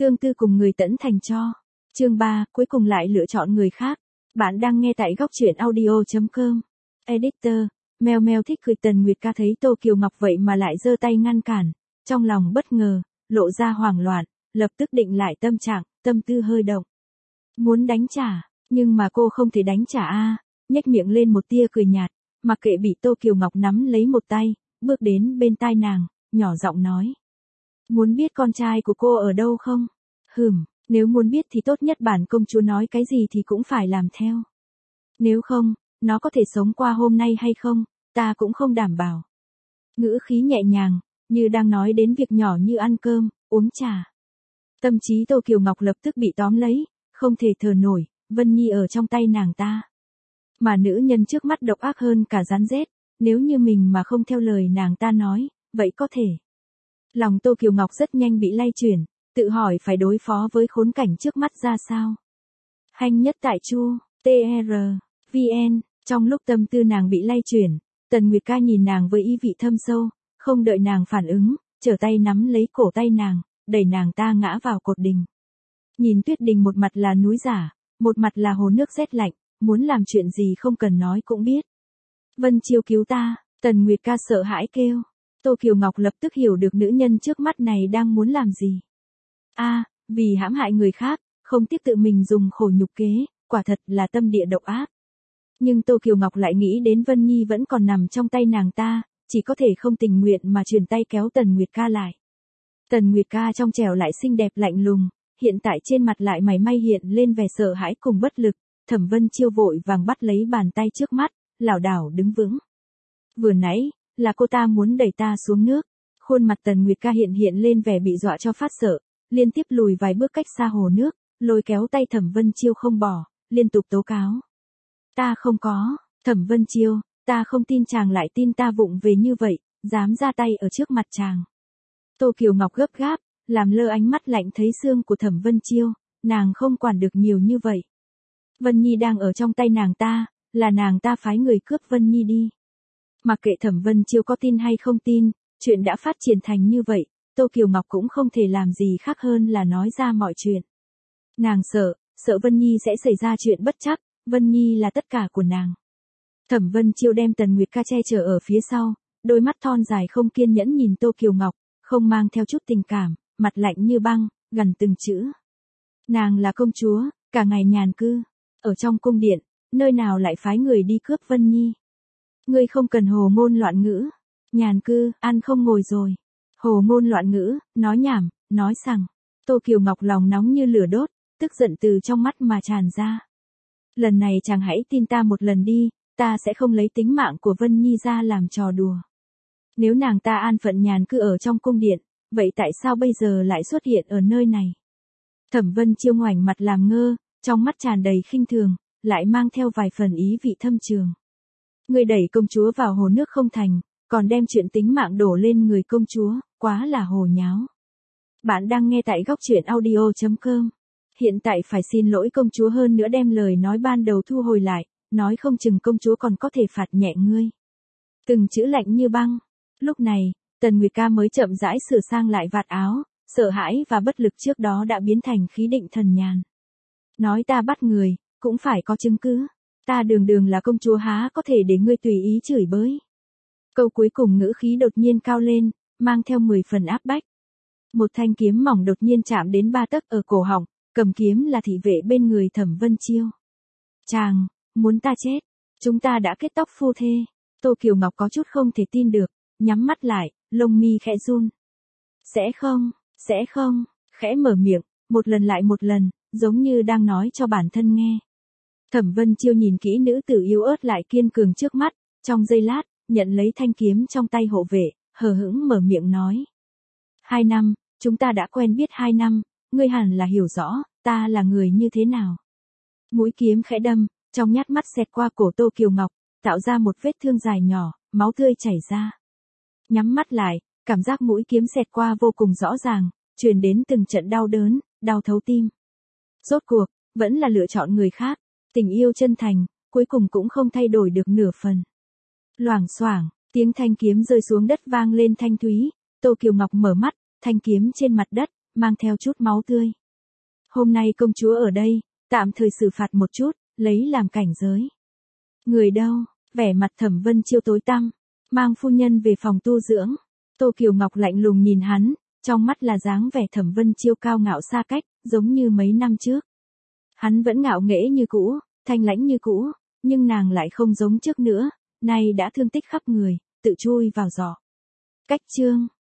Tương tư cùng người tẫn thành cho. Chương 3, cuối cùng lại lựa chọn người khác. Bạn đang nghe tại góc truyện audio.com. Editor, mèo mèo thích cười. Tần Nguyệt Ca thấy Tô Kiều Ngọc vậy mà lại giơ tay ngăn cản, trong lòng bất ngờ, lộ ra hoảng loạn, lập tức định lại tâm trạng, tâm tư hơi động. Muốn đánh trả, nhưng mà cô không thể đánh trả a. Nhếch miệng lên một tia cười nhạt, mặc kệ bị Tô Kiều Ngọc nắm lấy một tay, bước đến bên tai nàng, nhỏ giọng nói. Muốn biết con trai của cô ở đâu không? Nếu muốn biết thì tốt nhất bản công chúa nói cái gì thì cũng phải làm theo. Nếu không, nó có thể sống qua hôm nay hay không, ta cũng không đảm bảo. Ngữ khí nhẹ nhàng, như đang nói đến việc nhỏ như ăn cơm, uống trà. Tâm trí Tô Kiều Ngọc lập tức bị tóm lấy, không thể thở nổi, Vân Nhi ở trong tay nàng ta. Mà nữ nhân trước mắt độc ác hơn cả rắn rết, nếu như mình mà không theo lời nàng ta nói, vậy có thể. Lòng Tô Kiều Ngọc rất nhanh bị lay chuyển, tự hỏi phải đối phó với khốn cảnh trước mắt ra sao. Hanh nhất tại Chu, TR, VN, trong lúc tâm tư nàng bị lay chuyển, Tần Nguyệt Ca nhìn nàng với ý vị thâm sâu, không đợi nàng phản ứng, trở tay nắm lấy cổ tay nàng, đẩy nàng ta ngã vào cột đình. Nhìn Tuyết Đình một mặt là núi giả, một mặt là hồ nước rét lạnh, muốn làm chuyện gì không cần nói cũng biết. Vân Chiêu cứu ta, Tần Nguyệt Ca sợ hãi kêu. Tô Kiều Ngọc lập tức hiểu được nữ nhân trước mắt này đang muốn làm gì. Vì hãm hại người khác, không tiếc tự mình dùng khổ nhục kế, quả thật là tâm địa độc ác. Nhưng Tô Kiều Ngọc lại nghĩ đến Vân Nhi vẫn còn nằm trong tay nàng ta, chỉ có thể không tình nguyện mà truyền tay kéo Tần Nguyệt Ca lại. Tần Nguyệt Ca trong trẻo lại xinh đẹp lạnh lùng, hiện tại trên mặt lại mày may hiện lên vẻ sợ hãi cùng bất lực. Thẩm Vân Chiêu vội vàng bắt lấy bàn tay trước mắt, lảo đảo đứng vững. Vừa nãy, là cô ta muốn đẩy ta xuống nước. Khuôn mặt Tần Nguyệt Ca hiện lên vẻ bị dọa cho phát sợ, liên tiếp lùi vài bước cách xa hồ nước, lôi kéo tay Thẩm Vân Chiêu không bỏ, liên tục tố cáo. Ta không có, Thẩm Vân Chiêu, ta không tin chàng lại tin ta vụng về như vậy, dám ra tay ở trước mặt chàng. Tô Kiều Ngọc gấp gáp, làm lơ ánh mắt lạnh thấy xương của Thẩm Vân Chiêu, nàng không quản được nhiều như vậy. Vân Nhi đang ở trong tay nàng ta, là nàng ta phái người cướp Vân Nhi đi. Mặc kệ Thẩm Vân Chiêu có tin hay không tin, chuyện đã phát triển thành như vậy, Tô Kiều Ngọc cũng không thể làm gì khác hơn là nói ra mọi chuyện. Nàng sợ Vân Nhi sẽ xảy ra chuyện bất trắc, Vân Nhi là tất cả của nàng. Thẩm Vân Chiêu đem Tần Nguyệt Ca che chở ở phía sau, đôi mắt thon dài không kiên nhẫn nhìn Tô Kiều Ngọc, không mang theo chút tình cảm, mặt lạnh như băng, gần từng chữ. Nàng là công chúa, cả ngày nhàn cư, ở trong cung điện, nơi nào lại phái người đi cướp Vân Nhi. Ngươi không cần hồ ngôn loạn ngữ, nhàn cư, ăn không ngồi rồi. Hồ ngôn loạn ngữ, nói nhảm, nói sằng. Tô Kiều Ngọc lòng nóng như lửa đốt, tức giận từ trong mắt mà tràn ra. Lần này chàng hãy tin ta một lần đi, ta sẽ không lấy tính mạng của Vân Nhi ra làm trò đùa. Nếu nàng ta an phận nhàn cư ở trong cung điện, vậy tại sao bây giờ lại xuất hiện ở nơi này? Thẩm Vân Chiêu ngoảnh mặt làm ngơ, trong mắt tràn đầy khinh thường, lại mang theo vài phần ý vị thâm trường. Ngươi đẩy công chúa vào hồ nước không thành, còn đem chuyện tính mạng đổ lên người công chúa, quá là hồ nháo. Bạn đang nghe tại góc truyện audio.com. Hiện tại phải xin lỗi công chúa hơn nữa đem lời nói ban đầu thu hồi lại, nói không chừng công chúa còn có thể phạt nhẹ ngươi. Từng chữ lạnh như băng. Lúc này, Tần Nguyệt Ca mới chậm rãi sửa sang lại vạt áo, sợ hãi và bất lực trước đó đã biến thành khí định thần nhàn. Nói ta bắt người, cũng phải có chứng cứ. Ta đường là công chúa há có thể để ngươi tùy ý chửi bới. Câu cuối cùng ngữ khí đột nhiên cao lên, mang theo 10 phần áp bách. Một thanh kiếm mỏng đột nhiên chạm đến 3 tấc ở cổ họng, cầm kiếm là thị vệ bên người Thẩm Vân Chiêu. Chàng, muốn ta chết, chúng ta đã kết tóc phu thê. Tô Kiều Ngọc có chút không thể tin được, nhắm mắt lại, lông mi khẽ run. Sẽ không, khẽ mở miệng, một lần lại một lần, giống như đang nói cho bản thân nghe. Thẩm Vân Chiêu nhìn kỹ nữ tử yếu ớt lại kiên cường trước mắt, trong giây lát, nhận lấy thanh kiếm trong tay hộ vệ, hờ hững mở miệng nói. 2 năm, chúng ta đã quen biết 2 năm, ngươi hẳn là hiểu rõ, ta là người như thế nào. Mũi kiếm khẽ đâm, trong nhát mắt xẹt qua cổ Tô Kiều Ngọc, tạo ra một vết thương dài nhỏ, máu tươi chảy ra. Nhắm mắt lại, cảm giác mũi kiếm xẹt qua vô cùng rõ ràng, truyền đến từng trận đau đớn, đau thấu tim. Rốt cuộc, vẫn là lựa chọn người khác, tình yêu chân thành, cuối cùng cũng không thay đổi được nửa phần. Loảng xoảng, tiếng thanh kiếm rơi xuống đất vang lên thanh thúy, Tô Kiều Ngọc mở mắt, thanh kiếm trên mặt đất, mang theo chút máu tươi. Hôm nay công chúa ở đây, tạm thời xử phạt một chút, lấy làm cảnh giới. Người đâu? Vẻ mặt Thẩm Vân Chiêu tối tăm, mang phu nhân về phòng tu dưỡng. Tô Kiều Ngọc lạnh lùng nhìn hắn, trong mắt là dáng vẻ Thẩm Vân Chiêu cao ngạo xa cách, giống như mấy năm trước. Hắn vẫn ngạo nghễ như cũ, thanh lãnh như cũ, nhưng nàng lại không giống trước nữa, nay đã thương tích khắp người, tự chui vào giỏ. Cách chương